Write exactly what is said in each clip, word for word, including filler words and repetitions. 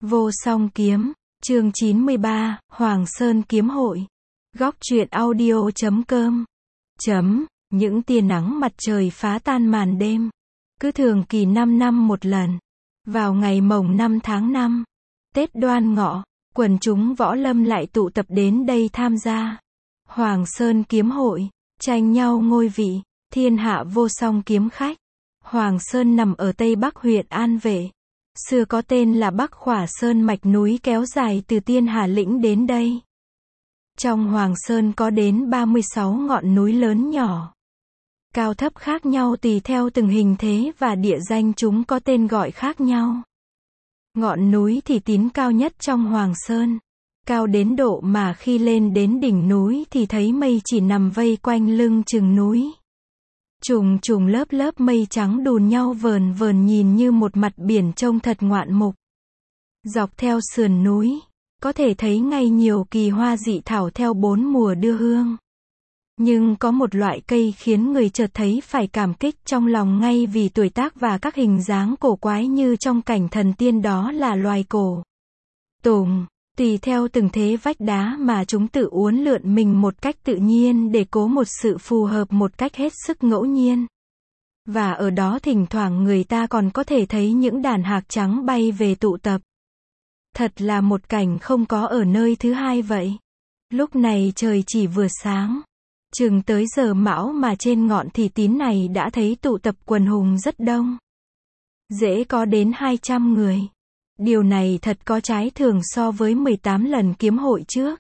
Vô Song Kiếm, chương chín mươi ba, Hoàng Sơn Kiếm Hội. Góc truyện audio chấm com. Chấm, những tia nắng mặt trời phá tan màn đêm. Cứ thường kỳ năm năm một lần. Vào ngày mồng năm tháng năm, Tết Đoan Ngọ, quần chúng võ lâm lại tụ tập đến đây tham gia Hoàng Sơn Kiếm Hội, tranh nhau ngôi vị, thiên hạ vô song kiếm khách. Hoàng Sơn nằm ở tây bắc huyện An Vệ. Xưa có tên là Bắc Khỏa Sơn, mạch núi kéo dài từ Tiên Hà Lĩnh đến đây. Trong Hoàng Sơn có đến ba mươi sáu ngọn núi lớn nhỏ, cao thấp khác nhau tùy theo từng hình thế và địa danh chúng có tên gọi khác nhau. Ngọn núi thì tín cao nhất trong Hoàng Sơn, cao đến độ mà khi lên đến đỉnh núi thì thấy mây chỉ nằm vây quanh lưng chừng núi. Trùng trùng lớp lớp mây trắng đùn nhau vờn vờn nhìn như một mặt biển trông thật ngoạn mục. Dọc theo sườn núi, có thể thấy ngay nhiều kỳ hoa dị thảo theo bốn mùa đưa hương. Nhưng có một loại cây khiến người chợt thấy phải cảm kích trong lòng ngay vì tuổi tác và các hình dáng cổ quái như trong cảnh thần tiên, đó là loài cổ tùng. Tùy theo từng thế vách đá mà chúng tự uốn lượn mình một cách tự nhiên để cố một sự phù hợp một cách hết sức ngẫu nhiên. Và ở đó thỉnh thoảng người ta còn có thể thấy những đàn hạc trắng bay về tụ tập. Thật là một cảnh không có ở nơi thứ hai vậy. Lúc này trời chỉ vừa sáng, chừng tới giờ mão mà trên ngọn thị tín này đã thấy tụ tập quần hùng rất đông. Dễ có đến hai trăm người. Điều này thật có trái thường so với mười tám lần kiếm hội trước.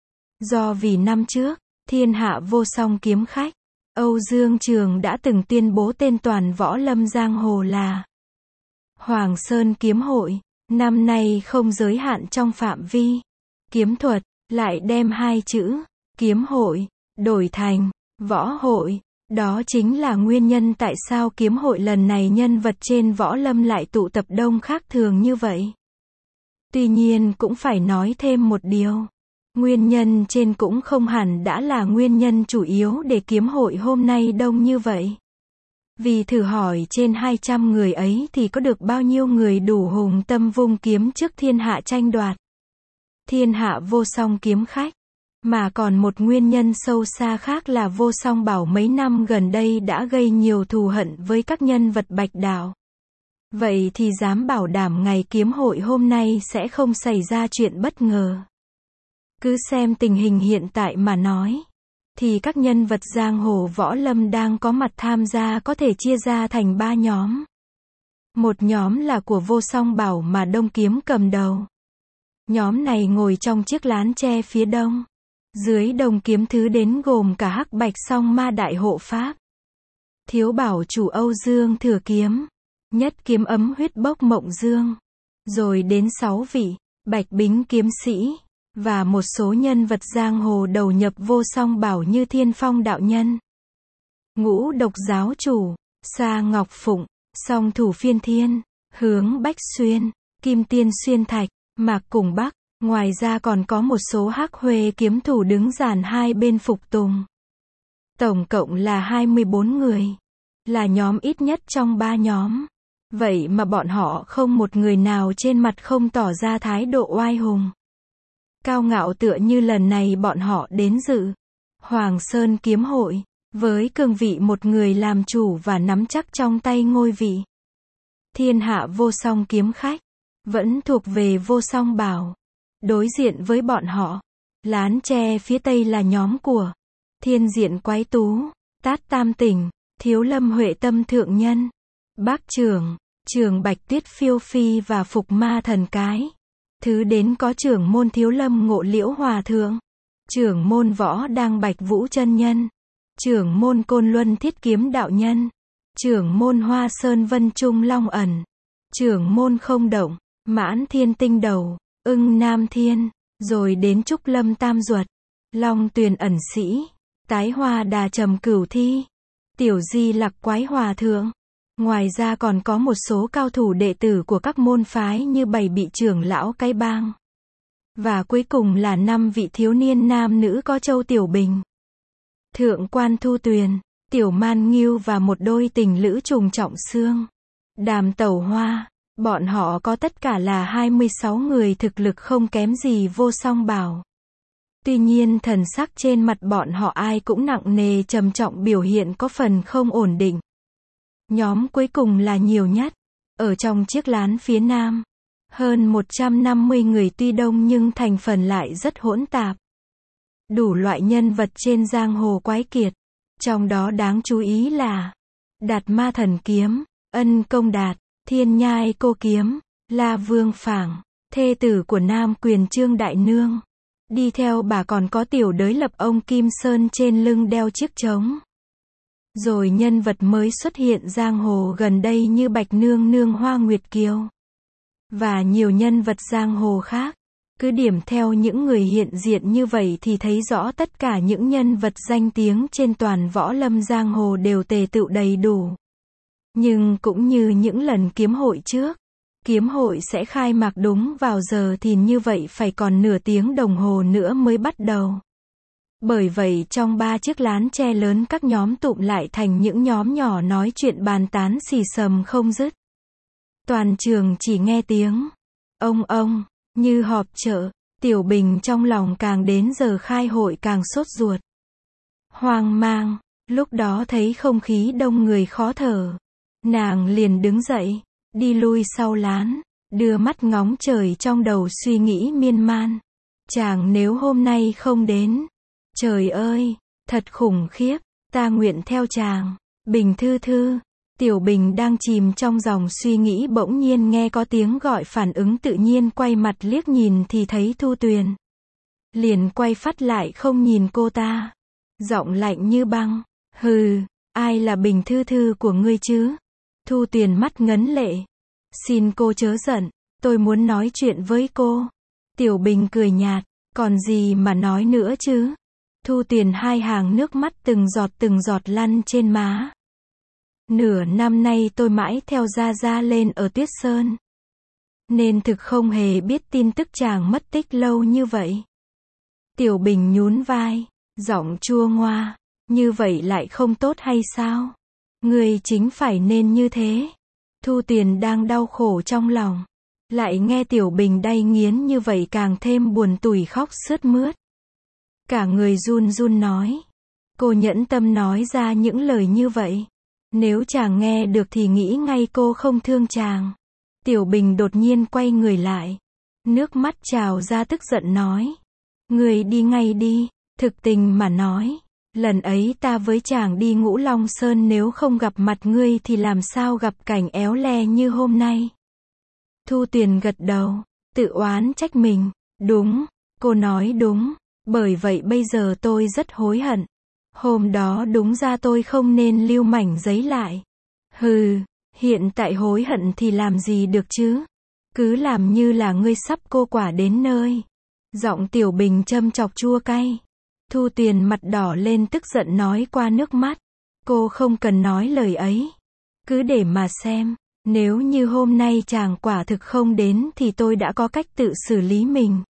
Do vì năm trước, thiên hạ vô song kiếm khách, Âu Dương Trường đã từng tuyên bố tên toàn võ lâm giang hồ là Hoàng Sơn Kiếm Hội. Năm nay không giới hạn trong phạm vi kiếm thuật, lại đem hai chữ kiếm hội đổi thành võ hội. Đó chính là nguyên nhân tại sao kiếm hội lần này nhân vật trên võ lâm lại tụ tập đông khác thường như vậy. Tuy nhiên cũng phải nói thêm một điều. Nguyên nhân trên cũng không hẳn đã là nguyên nhân chủ yếu để kiếm hội hôm nay đông như vậy. Vì thử hỏi trên hai trăm người ấy thì có được bao nhiêu người đủ hùng tâm vung kiếm trước thiên hạ tranh đoạt thiên hạ vô song kiếm khách. Mà còn một nguyên nhân sâu xa khác là Vô Song Bảo mấy năm gần đây đã gây nhiều thù hận với các nhân vật bạch đạo. Vậy thì dám bảo đảm ngày kiếm hội hôm nay sẽ không xảy ra chuyện bất ngờ. Cứ xem tình hình hiện tại mà nói, thì các nhân vật giang hồ võ lâm đang có mặt tham gia có thể chia ra thành ba nhóm. Một nhóm là của Vô Song Bảo mà Đông Kiếm cầm đầu. Nhóm này ngồi trong chiếc lán tre phía đông. Dưới Đông Kiếm thứ đến gồm cả Hắc Bạch Song Ma Đại Hộ Pháp, Thiếu Bảo chủ Âu Dương Thừa Kiếm, Nhất Kiếm Ấm Huyết Bốc Mộng Dương, rồi đến sáu vị Bạch Bính kiếm sĩ và một số nhân vật giang hồ đầu nhập Vô Song Bảo như Thiên Phong đạo nhân, Ngũ Độc giáo chủ Sa Ngọc Phụng, Song Thủ Phiên Thiên, Hướng Bách Xuyên, Kim Tiên Xuyên Thạch, Mạc Cùng Bắc. Ngoài ra còn có một số hắc huê kiếm thủ đứng dàn hai bên phục tùng. Tổng cộng là hai mươi bốn người. Là nhóm ít nhất trong ba nhóm. Vậy mà bọn họ không một người nào trên mặt không tỏ ra thái độ oai hùng, cao ngạo, tựa như lần này bọn họ đến dự Hoàng Sơn Kiếm Hội với cương vị một người làm chủ và nắm chắc trong tay ngôi vị thiên hạ vô song kiếm khách, vẫn thuộc về Vô Song Bảo. Đối diện với bọn họ, lán tre phía tây là nhóm của Thiên Diện Quái Tú, Tát Tam Tỉnh, Thiếu Lâm Huệ Tâm Thượng Nhân, Bác Trưởng, Trường Bạch Tuyết Phiêu Phi và Phục Ma Thần Cái. Thứ đến có trưởng môn Thiếu Lâm Ngộ Liễu Hòa Thượng, trưởng môn Võ Đang Bạch Vũ Chân Nhân, trưởng môn Côn Luân Thiết Kiếm Đạo Nhân, trưởng môn Hoa Sơn Vân Trung Long Ẩn, trưởng môn Không Động, Mãn Thiên Tinh Đầu, Ưng Nam Thiên, rồi đến Trúc Lâm Tam Duật, Long Tuyền Ẩn Sĩ, Tái Hoa Đà Trầm Cửu Thi, Tiểu Di Lặc Quái Hòa Thượng. Ngoài ra còn có một số cao thủ đệ tử của các môn phái như Bảy Bị Trưởng Lão Cái Bang. Và cuối cùng là năm vị thiếu niên nam nữ có Châu Tiểu Bình, Thượng Quan Thu Tuyền, Tiểu Man Ngưu và một đôi tình lữ Trùng Trọng Xương, Đàm Tẩu Hoa. Bọn họ có tất cả là hai mươi sáu người thực lực không kém gì Vô Song Bảo. Tuy nhiên thần sắc trên mặt bọn họ ai cũng nặng nề trầm trọng, biểu hiện có phần không ổn định. Nhóm cuối cùng là nhiều nhất. Ở trong chiếc lán phía nam, hơn một trăm năm mươi người tuy đông nhưng thành phần lại rất hỗn tạp. Đủ loại nhân vật trên giang hồ quái kiệt. Trong đó đáng chú ý là Đạt Ma Thần Kiếm, Ân Công Đạt, Thiên Nhai Cô Kiếm, La Vương Phảng, thê tử của Nam Quyền Trương Đại Nương. Đi theo bà còn có tiểu đới lập ông Kim Sơn trên lưng đeo chiếc trống. Rồi nhân vật mới xuất hiện giang hồ gần đây như Bạch Nương Nương Hoa Nguyệt Kiều. Và nhiều nhân vật giang hồ khác. Cứ điểm theo những người hiện diện như vậy thì thấy rõ tất cả những nhân vật danh tiếng trên toàn võ lâm giang hồ đều tề tựu đầy đủ. Nhưng cũng như những lần kiếm hội trước, kiếm hội sẽ khai mạc đúng vào giờ thì như vậy phải còn nửa tiếng đồng hồ nữa mới bắt đầu. Bởi vậy trong ba chiếc lán tre lớn các nhóm tụm lại thành những nhóm nhỏ nói chuyện bàn tán xì xầm không dứt. Toàn trường chỉ nghe tiếng ông ông, như họp chợ. Tiểu Bình trong lòng càng đến giờ khai hội càng sốt ruột. Hoang mang, lúc đó thấy không khí đông người khó thở. Nàng liền đứng dậy, đi lui sau lán, đưa mắt ngóng trời trong đầu suy nghĩ miên man. Chàng nếu hôm nay không đến, trời ơi, thật khủng khiếp, ta nguyện theo chàng. Bình thư thư. Tiểu Bình đang chìm trong dòng suy nghĩ bỗng nhiên nghe có tiếng gọi, phản ứng tự nhiên quay mặt liếc nhìn thì thấy Thu Tuyền. Liền quay phắt lại không nhìn cô ta. Giọng lạnh như băng. Hừ, ai là Bình thư thư của ngươi chứ? Thu Tuyền mắt ngấn lệ. Xin cô chớ giận, tôi muốn nói chuyện với cô. Tiểu Bình cười nhạt, còn gì mà nói nữa chứ? Thu Tuyền hai hàng nước mắt từng giọt từng giọt lăn trên má. Nửa năm nay tôi mãi theo Gia Gia lên ở Tuyết Sơn, nên thực không hề biết tin tức chàng mất tích lâu như vậy. Tiểu Bình nhún vai, giọng chua ngoa, như vậy lại không tốt hay sao? Ngươi chính phải nên như thế. Thu Tuyền đang đau khổ trong lòng, lại nghe Tiểu Bình đay nghiến như vậy càng thêm buồn tủi, khóc sướt mướt. Cả người run run nói. Cô nhẫn tâm nói ra những lời như vậy. Nếu chàng nghe được thì nghĩ ngay cô không thương chàng. Tiểu Bình đột nhiên quay người lại. Nước mắt trào ra tức giận nói. Người đi ngay đi, thực tình mà nói. Lần ấy ta với chàng đi Ngũ Long Sơn, nếu không gặp mặt ngươi thì làm sao gặp cảnh éo le như hôm nay. Thu Tuyền gật đầu, tự oán trách mình. Đúng, cô nói đúng. Bởi vậy bây giờ tôi rất hối hận. Hôm đó đúng ra tôi không nên lưu mảnh giấy lại. Hừ, hiện tại hối hận thì làm gì được chứ? Cứ làm như là ngươi sắp cô quả đến nơi. Giọng Tiểu Bình châm chọc chua cay. Thu Tuyền mặt đỏ lên tức giận nói qua nước mắt. Cô không cần nói lời ấy. Cứ để mà xem. Nếu như hôm nay chàng quả thực không đến thì tôi đã có cách tự xử lý mình.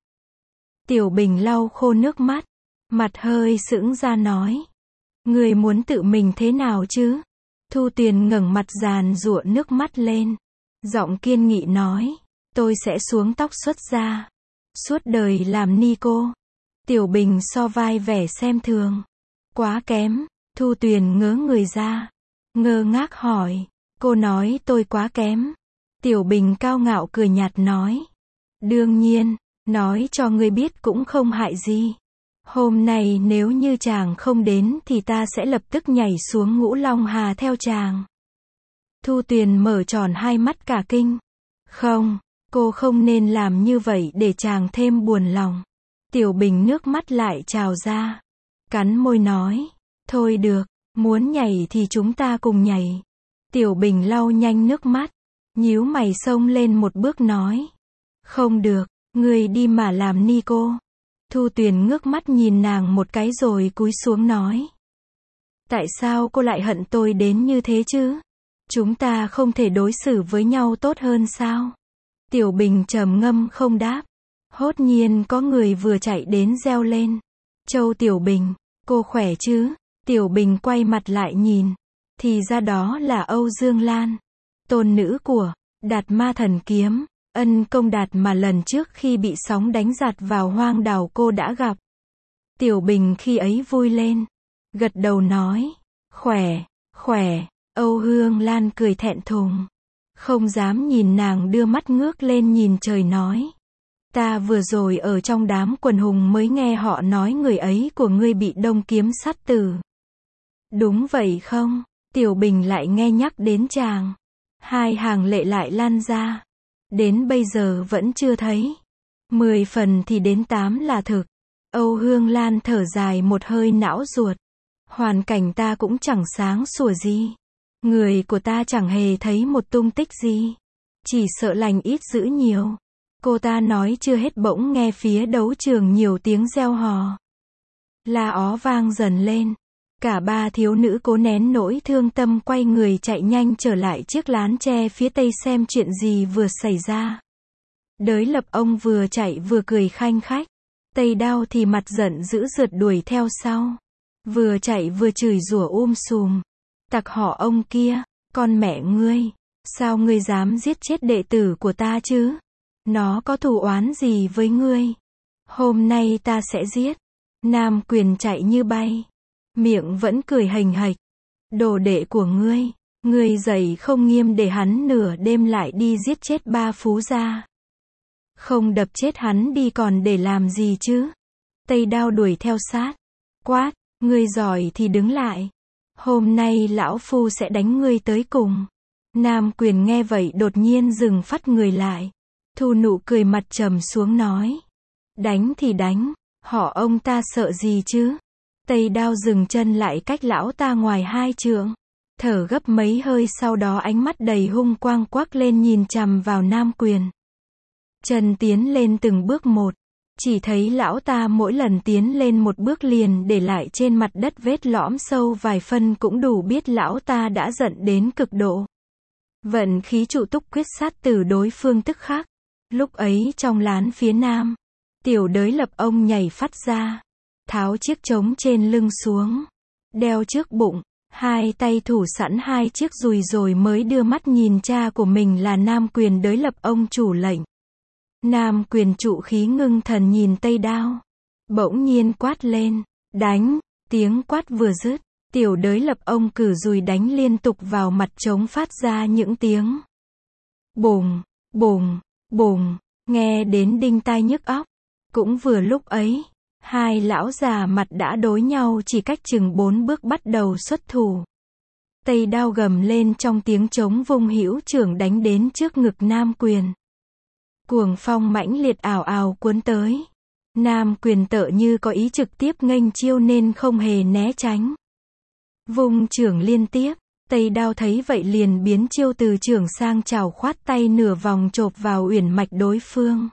Tiểu Bình lau khô nước mắt. Mặt hơi sững ra nói. Người muốn tự mình thế nào chứ? Thu Tuyền ngẩng mặt giàn giụa nước mắt lên. Giọng kiên nghị nói. Tôi sẽ xuống tóc xuất gia. Suốt đời làm ni cô. Tiểu Bình so vai vẻ xem thường. Quá kém. Thu Tuyền ngớ người ra. Ngơ ngác hỏi. Cô nói tôi quá kém. Tiểu Bình cao ngạo cười nhạt nói. Đương nhiên, nói cho ngươi biết cũng không hại gì. Hôm nay nếu như chàng không đến thì ta sẽ lập tức nhảy xuống Ngũ Long Hà theo chàng. Thu Tuyền mở tròn hai mắt cả kinh. Không, cô không nên làm như vậy để chàng thêm buồn lòng. Tiểu Bình nước mắt lại trào ra. Cắn môi nói. Thôi được, muốn nhảy thì chúng ta cùng nhảy. Tiểu Bình lau nhanh nước mắt. Nhíu mày xông lên một bước nói. Không được, người đi mà làm ni cô. Thu Tuyền ngước mắt nhìn nàng một cái rồi cúi xuống nói. Tại sao cô lại hận tôi đến như thế chứ? Chúng ta không thể đối xử với nhau tốt hơn sao? Tiểu Bình trầm ngâm không đáp. Hốt nhiên có người vừa chạy đến reo lên. Châu Tiểu Bình, cô khỏe chứ? Tiểu Bình quay mặt lại nhìn. Thì ra đó là Âu Dương Lan, tôn nữ của Đạt ma thần kiếm, ân công đạt mà lần trước khi bị sóng đánh giạt vào hoang đảo cô đã gặp. Tiểu Bình khi ấy vui lên, gật đầu nói, khỏe, khỏe. Âu Hương Lan cười thẹn thùng, không dám nhìn nàng đưa mắt ngước lên nhìn trời nói. Ta vừa rồi ở trong đám quần hùng mới nghe họ nói người ấy của ngươi bị đông kiếm sát tử. Đúng vậy không? Tiểu Bình lại nghe nhắc đến chàng. Hai hàng lệ lại lan ra. Đến bây giờ vẫn chưa thấy. Mười phần thì đến tám là thực. Âu Hương Lan thở dài một hơi não ruột. Hoàn cảnh ta cũng chẳng sáng sủa gì. Người của ta chẳng hề thấy một tung tích gì. Chỉ sợ lành ít dữ nhiều. Cô ta nói chưa hết bỗng nghe phía đấu trường nhiều tiếng reo hò. La ó vang dần lên. Cả ba thiếu nữ cố nén nỗi thương tâm quay người chạy nhanh trở lại chiếc lán tre phía tây xem chuyện gì vừa xảy ra. Đới Lập ông vừa chạy vừa cười khanh khách. Tây Đao thì mặt giận dữ rượt đuổi theo sau. Vừa chạy vừa chửi rủa um sùm. Tặc họ ông kia, con mẹ ngươi, sao ngươi dám giết chết đệ tử của ta chứ? Nó có thù oán gì với ngươi? Hôm nay ta sẽ giết. Nam Quyền chạy như bay. Miệng vẫn cười hành hạch. Đồ đệ của ngươi, ngươi dạy không nghiêm để hắn nửa đêm lại đi giết chết ba phú gia. Không đập chết hắn đi còn để làm gì chứ? Tây Đao đuổi theo sát. Quát, ngươi giỏi thì đứng lại. Hôm nay lão phu sẽ đánh ngươi tới cùng. Nam Quyền nghe vậy đột nhiên dừng phát người lại. Thu nụ cười mặt trầm xuống nói. Đánh thì đánh, họ ông ta sợ gì chứ? Tây Đao dừng chân lại cách lão ta ngoài hai trượng. Thở gấp mấy hơi sau đó ánh mắt đầy hung quang quắc lên nhìn chằm vào Nam Quyền. Chân tiến lên từng bước một. Chỉ thấy lão ta mỗi lần tiến lên một bước liền để lại trên mặt đất vết lõm sâu vài phân cũng đủ biết lão ta đã giận đến cực độ. Vận khí trụ túc quyết sát từ đối phương tức khắc. Lúc ấy trong lán phía nam, Tiểu Đới Lập ông nhảy phát ra, tháo chiếc trống trên lưng xuống, đeo trước bụng, hai tay thủ sẵn hai chiếc dùi rồi mới đưa mắt nhìn cha của mình là Nam Quyền Đới Lập ông chủ lệnh. Nam Quyền trụ khí ngưng thần nhìn Tây Đao, bỗng nhiên quát lên, đánh, tiếng quát vừa dứt, Tiểu Đới Lập ông cử dùi đánh liên tục vào mặt trống phát ra những tiếng bùng, bùng, bùng, nghe đến đinh tai nhức óc. Cũng vừa lúc ấy, hai lão già mặt đã đối nhau chỉ cách chừng bốn bước bắt đầu xuất thủ. Tây Đao gầm lên trong tiếng trống vung hữu trưởng đánh đến trước ngực Nam Quyền. Cuồng phong mãnh liệt ào ào cuốn tới. Nam Quyền tựa như có ý trực tiếp nghênh chiêu nên không hề né tránh. Vung trưởng liên tiếp, Tây Đao thấy vậy liền biến chiêu từ trưởng sang chảo khoát tay nửa vòng chộp vào uyển mạch đối phương.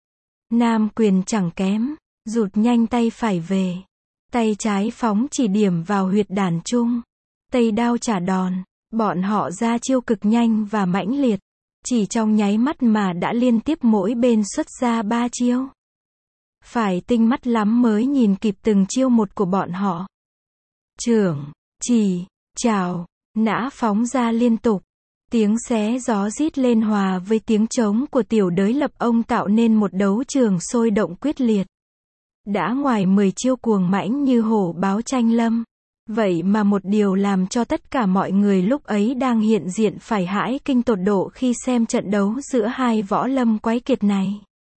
Nam Quyền chẳng kém, rụt nhanh tay phải về. Tay trái phóng chỉ điểm vào huyệt đàn trung. Tây Đao trả đòn, bọn họ ra chiêu cực nhanh và mãnh liệt. Chỉ trong nháy mắt mà đã liên tiếp mỗi bên xuất ra ba chiêu. Phải tinh mắt lắm mới nhìn kịp từng chiêu một của bọn họ. Trưởng, chỉ, chảo, nã phóng ra liên tục. Tiếng xé gió rít lên hòa với tiếng trống của Tiểu Đới Lập ông tạo nên một đấu trường sôi động quyết liệt. Đã ngoài mười chiêu cuồng mãnh như hổ báo tranh lâm. Vậy mà một điều làm cho tất cả mọi người lúc ấy đang hiện diện phải hãi kinh tột độ khi xem trận đấu giữa hai võ lâm quái kiệt này.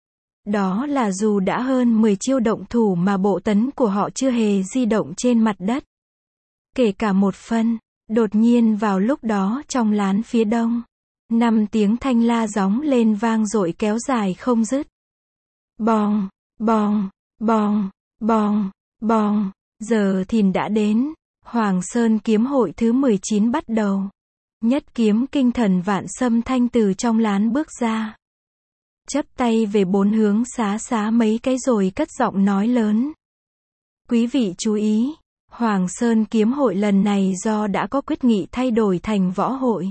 Đó là dù đã hơn mười chiêu động thủ mà bộ tấn của họ chưa hề di động trên mặt đất. Kể cả một phân. Đột nhiên vào lúc đó trong lán phía đông, năm tiếng thanh la gióng lên vang dội kéo dài không dứt. Bòng, bòng, bòng, bòng, bòng, giờ thìn đã đến, Hoàng Sơn kiếm hội thứ mười chín bắt đầu. Nhất kiếm kinh thần vạn xâm thanh từ trong lán bước ra. Chắp tay về bốn hướng xá xá mấy cái rồi cất giọng nói lớn. Quý vị chú ý. Hoàng Sơn kiếm hội lần này do đã có quyết nghị thay đổi thành võ hội.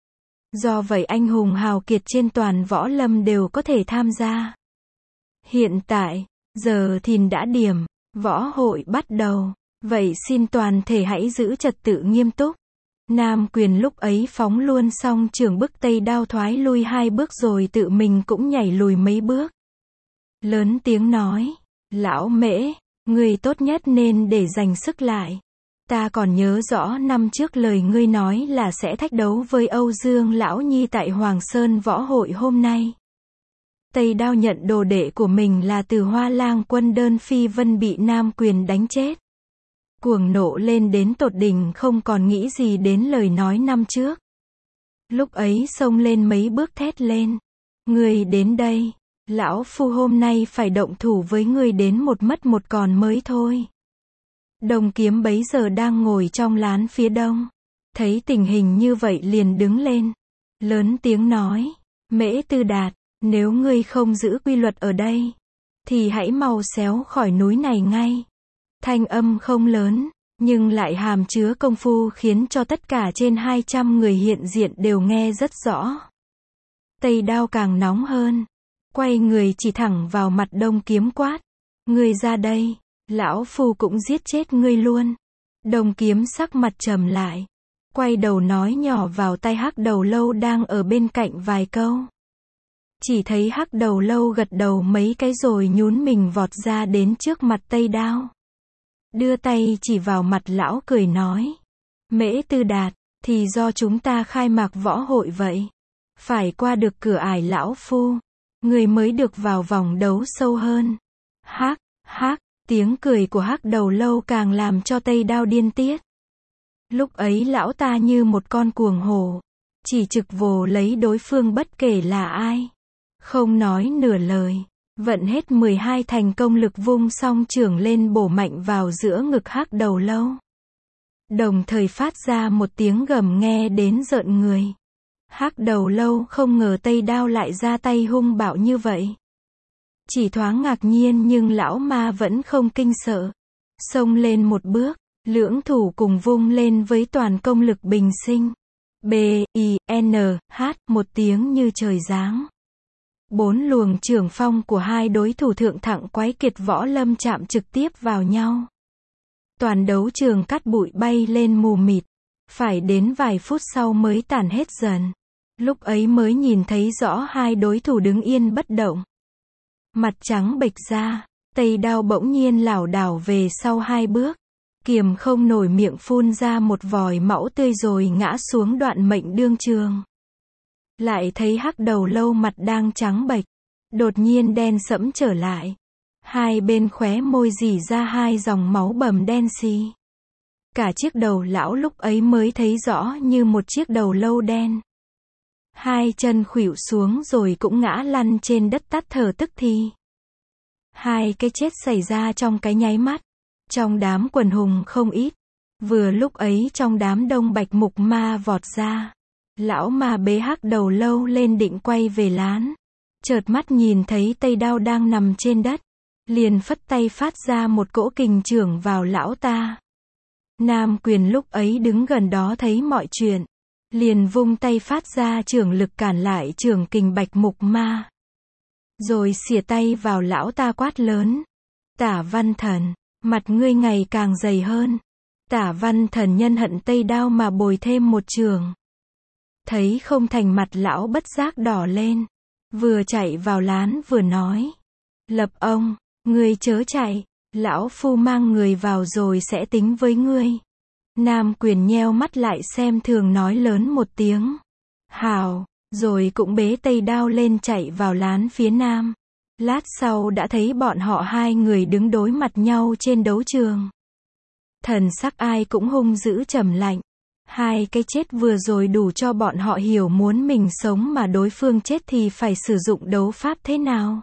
Do vậy anh hùng hào kiệt trên toàn võ lâm đều có thể tham gia. Hiện tại, giờ thìn đã điểm, võ hội bắt đầu. Vậy xin toàn thể hãy giữ trật tự nghiêm túc. Nam Quyền lúc ấy phóng luôn xong trường bức Tây Đao thoái lui hai bước rồi tự mình cũng nhảy lùi mấy bước. Lớn tiếng nói, lão Mễ, ngươi tốt nhất nên để dành sức lại. Ta còn nhớ rõ năm trước lời ngươi nói là sẽ thách đấu với Âu Dương Lão Nhi tại Hoàng Sơn Võ Hội hôm nay. Tây Đao nhận đồ đệ của mình là Từ Hoa Lang quân Đơn Phi Vân bị Nam Quyền đánh chết. Cuồng nộ lên đến tột đỉnh không còn nghĩ gì đến lời nói năm trước. Lúc ấy xông lên mấy bước thét lên. Ngươi đến đây, lão phu hôm nay phải động thủ với ngươi đến một mất một còn mới thôi. Đồng Kiếm bấy giờ đang ngồi trong lán phía đông. Thấy tình hình như vậy liền đứng lên. Lớn tiếng nói, Mễ Tư Đạt, nếu ngươi không giữ quy luật ở đây, thì hãy mau xéo khỏi núi này ngay. Thanh âm không lớn, nhưng lại hàm chứa công phu khiến cho tất cả trên hai trăm người hiện diện đều nghe rất rõ. Tây Đao càng nóng hơn, quay người chỉ thẳng vào mặt Đồng Kiếm quát, ngươi ra đây, lão phu cũng giết chết ngươi luôn. Đồng Kiếm sắc mặt trầm lại, quay đầu nói nhỏ vào tai Hắc Đầu Lâu đang ở bên cạnh vài câu. Chỉ thấy Hắc Đầu Lâu gật đầu mấy cái rồi nhún mình vọt ra đến trước mặt Tây Đao. Đưa tay chỉ vào mặt lão cười nói, Mễ Tư Đạt, thì do chúng ta khai mạc võ hội vậy. Phải qua được cửa ải lão phu, người mới được vào vòng đấu sâu hơn. Hắc, hắc, tiếng cười của Hắc Đầu Lâu càng làm cho Tây Đao điên tiết. Lúc ấy lão ta như một con cuồng hổ, chỉ trực vồ lấy đối phương bất kể là ai. Không nói nửa lời, vận hết mười hai thành công lực vung song chưởng lên bổ mạnh vào giữa ngực Hắc Đầu Lâu. Đồng thời phát ra một tiếng gầm nghe đến rợn người. Hắc Đầu Lâu không ngờ Tây Đao lại ra tay hung bạo như vậy. Chỉ thoáng ngạc nhiên nhưng lão ma vẫn không kinh sợ. Xông lên một bước, lưỡng thủ cùng vung lên với toàn công lực bình sinh. B, I, N, H, một tiếng như trời giáng. Bốn luồng chưởng phong của hai đối thủ thượng thặng quái kiệt võ lâm chạm trực tiếp vào nhau. Toàn đấu trường cát bụi bay lên mù mịt. Phải đến vài phút sau mới tản hết dần. Lúc ấy mới nhìn thấy rõ hai đối thủ đứng yên bất động. Mặt trắng bệch ra, Tây Đao bỗng nhiên lảo đảo về sau hai bước. Kiềm không nổi miệng phun ra một vòi máu tươi rồi ngã xuống đoạn mệnh đương trường. Lại thấy Hắc Đầu Lâu mặt đang trắng bệch, đột nhiên đen sẫm trở lại. Hai bên khóe môi rỉ ra hai dòng máu bầm đen xì. Cả chiếc đầu lão lúc ấy mới thấy rõ như một chiếc đầu lâu đen. Hai chân khuỵu xuống rồi cũng ngã lăn trên đất tắt thở tức thì. Hai cái chết xảy ra trong cái nháy mắt. Trong đám quần hùng không ít. Vừa lúc ấy trong đám đông Bạch Mục Ma vọt ra. Lão ma bế Hắc Đầu Lâu lên định quay về lán. Chợt mắt nhìn thấy Tây Đao đang nằm trên đất. Liền phất tay phát ra một cỗ kình chưởng vào lão ta. Nam Quyền lúc ấy đứng gần đó thấy mọi chuyện. Liền vung tay phát ra chưởng lực cản lại chưởng kình Bạch Mục Ma. Rồi xỉa tay vào lão ta quát lớn. Tả Văn Thần, mặt ngươi ngày càng dày hơn. Tả Văn Thần nhân hận Tây Đao mà bồi thêm một chưởng. Thấy không thành mặt lão bất giác đỏ lên. Vừa chạy vào lán vừa nói. Lập ông, ngươi chớ chạy, lão phu mang người vào rồi sẽ tính với ngươi. Nam Quyền nheo mắt lại xem thường nói lớn một tiếng. Hào, rồi cũng bế Tây Đao lên chạy vào lán phía nam. Lát sau đã thấy bọn họ hai người đứng đối mặt nhau trên đấu trường. Thần sắc ai cũng hung dữ trầm lạnh. Hai cái chết vừa rồi đủ cho bọn họ hiểu muốn mình sống mà đối phương chết thì phải sử dụng đấu pháp thế nào.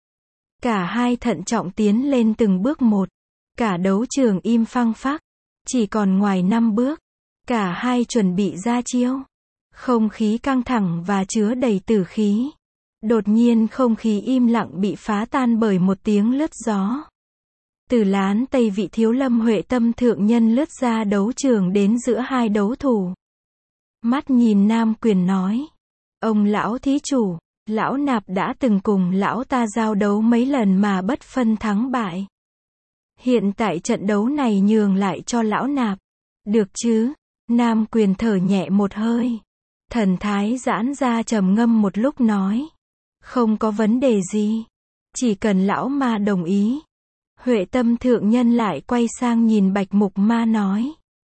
Cả hai thận trọng tiến lên từng bước một. Cả đấu trường im phăng phắc. Chỉ còn ngoài năm bước. Cả hai chuẩn bị ra chiêu. Không khí căng thẳng và chứa đầy tử khí. Đột nhiên không khí im lặng bị phá tan bởi một tiếng lướt gió. Từ lán Tây vị thiếu Lâm Huệ Tâm thượng nhân lướt ra đấu trường đến giữa hai đấu thủ. Mắt nhìn Nam Quyền nói. Ông lão thí chủ, lão nạp đã từng cùng lão ta giao đấu mấy lần mà bất phân thắng bại. Hiện tại trận đấu này nhường lại cho lão nạp. Được chứ? Nam Quyền thở nhẹ một hơi. Thần thái giãn ra trầm ngâm một lúc nói. Không có vấn đề gì. Chỉ cần lão ma đồng ý. Huệ Tâm thượng nhân lại quay sang nhìn Bạch Mục Ma nói.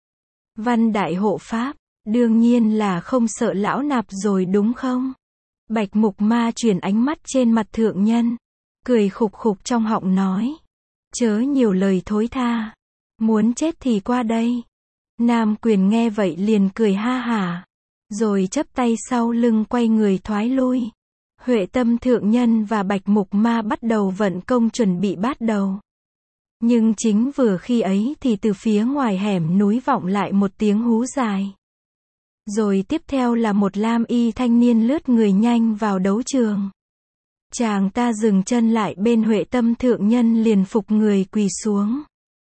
Văn đại hộ pháp, đương nhiên là không sợ lão nạp rồi đúng không? Bạch Mục Ma chuyển ánh mắt trên mặt thượng nhân. Cười khục khục trong họng nói. Chớ nhiều lời thối tha. Muốn chết thì qua đây. Nam Quyền nghe vậy liền cười ha hả. Rồi chắp tay sau lưng quay người thoái lui. Huệ Tâm thượng nhân và Bạch Mục Ma bắt đầu vận công chuẩn bị bắt đầu. Nhưng chính vừa khi ấy thì từ phía ngoài hẻm núi vọng lại một tiếng hú dài. Rồi tiếp theo là một lam y thanh niên lướt người nhanh vào đấu trường. Chàng ta dừng chân lại bên Huệ Tâm thượng nhân liền phục người quỳ xuống.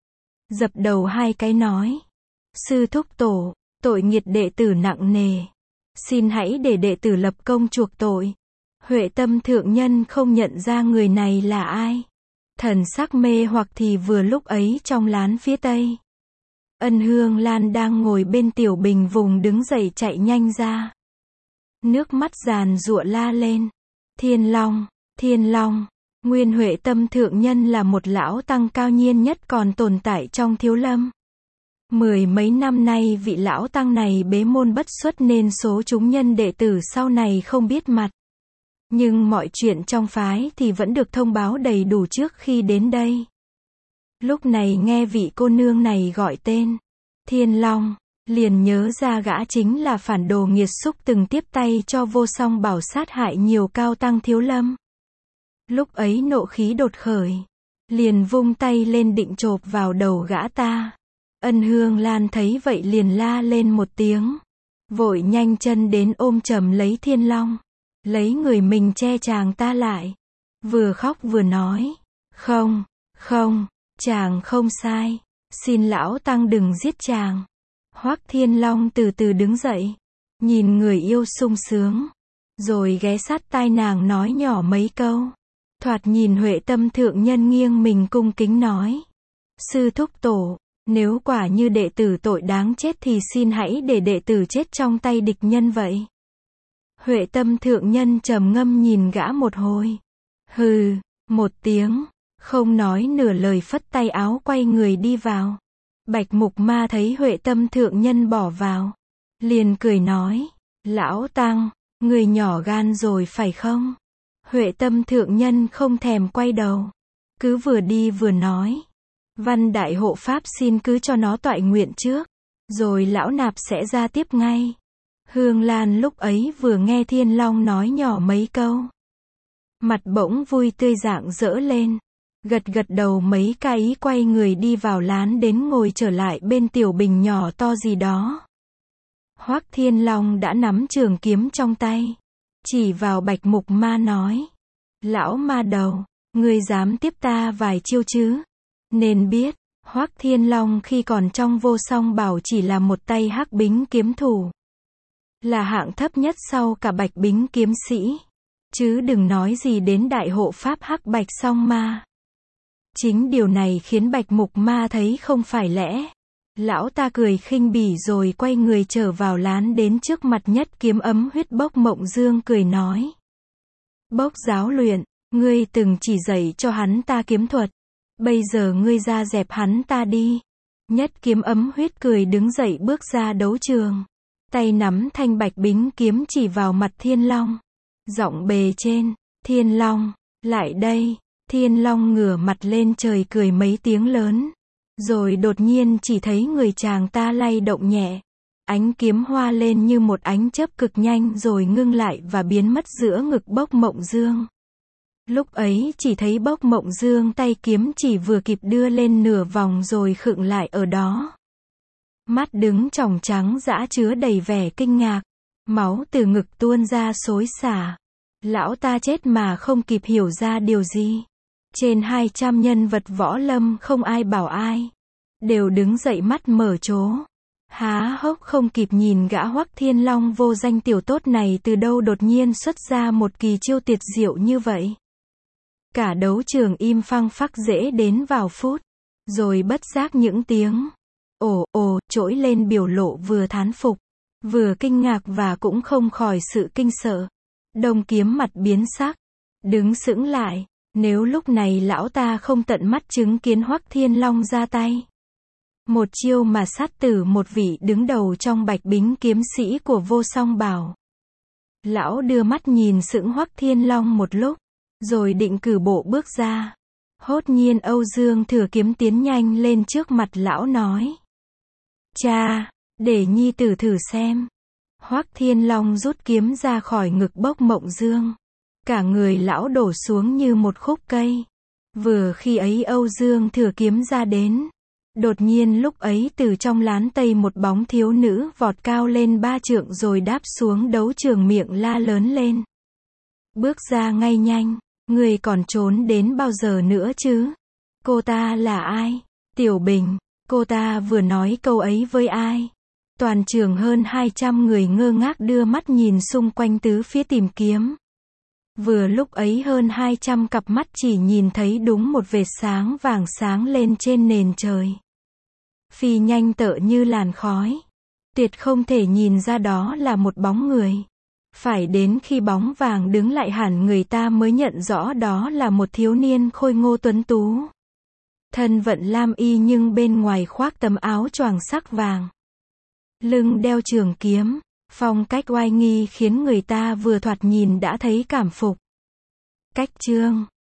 Dập đầu hai cái nói. Sư thúc tổ, tội nghiệt đệ tử nặng nề. Xin hãy để đệ tử lập công chuộc tội. Huệ Tâm thượng nhân không nhận ra người này là ai. Thần sắc mê hoặc thì vừa lúc ấy trong lán phía tây. Ân Hương Lan đang ngồi bên tiểu bình vùng đứng dậy chạy nhanh ra. Nước mắt giàn giụa la lên. Thiên Long, Thiên Long. Nguyên Huệ Tâm thượng nhân là một lão tăng cao nhiên nhất còn tồn tại trong Thiếu Lâm. Mười mấy năm nay vị lão tăng này bế môn bất xuất nên số chúng nhân đệ tử sau này không biết mặt. Nhưng mọi chuyện trong phái thì vẫn được thông báo đầy đủ trước khi đến đây. Lúc này nghe vị cô nương này gọi tên Thiên Long, liền nhớ ra gã chính là phản đồ nghiệt xúc từng tiếp tay cho Vô Song Bảo sát hại nhiều cao tăng Thiếu Lâm. Lúc ấy nộ khí đột khởi, liền vung tay lên định chộp vào đầu gã ta. Ân Hương Lan thấy vậy liền la lên một tiếng, vội nhanh chân đến ôm chầm lấy Thiên Long, lấy người mình che chàng ta lại, vừa khóc vừa nói, không, không, chàng không sai, xin lão tăng đừng giết chàng. Hoắc Thiên Long từ từ đứng dậy, nhìn người yêu sung sướng, rồi ghé sát tai nàng nói nhỏ mấy câu. Thoạt nhìn Huệ Tâm thượng nhân nghiêng mình cung kính nói. Sư thúc tổ, nếu quả như đệ tử tội đáng chết thì xin hãy để đệ tử chết trong tay địch nhân vậy. Huệ Tâm thượng nhân trầm ngâm nhìn gã một hồi. Hừ, một tiếng, không nói nửa lời phất tay áo quay người đi vào. Bạch Mục Ma thấy Huệ Tâm thượng nhân bỏ vào, liền cười nói, lão tăng, người nhỏ gan rồi phải không? Huệ Tâm thượng nhân không thèm quay đầu, cứ vừa đi vừa nói, Văn đại hộ pháp xin cứ cho nó toại nguyện trước, rồi lão nạp sẽ ra tiếp ngay. Hương Lan lúc ấy vừa nghe Thiên Long nói nhỏ mấy câu, mặt bỗng vui tươi rạng rỡ lên, gật gật đầu mấy cái quay người đi vào lán đến ngồi trở lại bên tiểu bình nhỏ to gì đó. Hoắc Thiên Long đã nắm trường kiếm trong tay, chỉ vào Bạch Mục Ma nói, lão ma đầu, ngươi dám tiếp ta vài chiêu chứ? Nên biết, Hoắc Thiên Long khi còn trong Vô Song Bảo chỉ là một tay hắc bính kiếm thủ, là hạng thấp nhất sau cả bạch bính kiếm sĩ, chứ đừng nói gì đến đại hộ pháp hắc bạch song ma. Chính điều này khiến Bạch Mục Ma thấy không phải lẽ. Lão ta cười khinh bỉ rồi quay người trở vào lán đến trước mặt Nhất Kiếm Ấm Huyết Bốc Mộng Dương cười nói. Bốc giáo luyện, ngươi từng chỉ dạy cho hắn ta kiếm thuật, bây giờ ngươi ra dẹp hắn ta đi. Nhất Kiếm Ấm Huyết cười đứng dậy bước ra đấu trường, tay nắm thanh bạch bính kiếm chỉ vào mặt Thiên Long, giọng bề trên, Thiên Long, lại đây. Thiên Long ngửa mặt lên trời cười mấy tiếng lớn, rồi đột nhiên chỉ thấy người chàng ta lay động nhẹ, ánh kiếm hoa lên như một ánh chớp cực nhanh rồi ngưng lại và biến mất giữa ngực Bốc Mộng Dương. Lúc ấy chỉ thấy Bốc Mộng Dương tay kiếm chỉ vừa kịp đưa lên nửa vòng rồi khựng lại ở đó. Mắt đứng tròng trắng dã chứa đầy vẻ kinh ngạc, máu từ ngực tuôn ra xối xả. Lão ta chết mà không kịp hiểu ra điều gì. Trên hai trăm nhân vật võ lâm không ai bảo ai, đều đứng dậy mắt mở trố, há hốc không kịp nhìn gã Hoắc Thiên Long vô danh tiểu tốt này từ đâu đột nhiên xuất ra một kỳ chiêu tuyệt diệu như vậy. Cả đấu trường im phăng phắc dễ đến vào phút, rồi bất giác những tiếng ồ, ồ, trỗi lên biểu lộ vừa thán phục, vừa kinh ngạc và cũng không khỏi sự kinh sợ. Đồng kiếm mặt biến sắc, đứng sững lại, nếu lúc này lão ta không tận mắt chứng kiến Hoắc Thiên Long ra tay. Một chiêu mà sát tử một vị đứng đầu trong bạch bính kiếm sĩ của Vô Song Bảo. Lão đưa mắt nhìn sững Hoắc Thiên Long một lúc, rồi định cử bộ bước ra. Hốt nhiên Âu Dương Thừa Kiếm tiến nhanh lên trước mặt lão nói. Cha, để nhi tử thử xem. Hoắc Thiên Long rút kiếm ra khỏi ngực Bốc Mộng Dương. Cả người lão đổ xuống như một khúc cây. Vừa khi ấy Âu Dương Thừa Kiếm ra đến. Đột nhiên lúc ấy từ trong lán tây một bóng thiếu nữ vọt cao lên ba trượng rồi đáp xuống đấu trường, miệng la lớn lên. Bước ra ngay nhanh, người còn trốn đến bao giờ nữa chứ? Cô ta là ai? Tiểu Bình, cô ta vừa nói câu ấy với ai? Toàn trường hơn hai trăm người ngơ ngác đưa mắt nhìn xung quanh tứ phía tìm kiếm. Vừa lúc ấy hơn hai trăm cặp mắt chỉ nhìn thấy đúng một vệt sáng vàng sáng lên trên nền trời. Phi nhanh tựa như làn khói. Tuyệt không thể nhìn ra đó là một bóng người. Phải đến khi bóng vàng đứng lại hẳn người ta mới nhận rõ đó là một thiếu niên khôi ngô tuấn tú. Thân vận lam y nhưng bên ngoài khoác tấm áo choàng sắc vàng. Lưng đeo trường kiếm, phong cách oai nghi khiến người ta vừa thoạt nhìn đã thấy cảm phục. Cách chương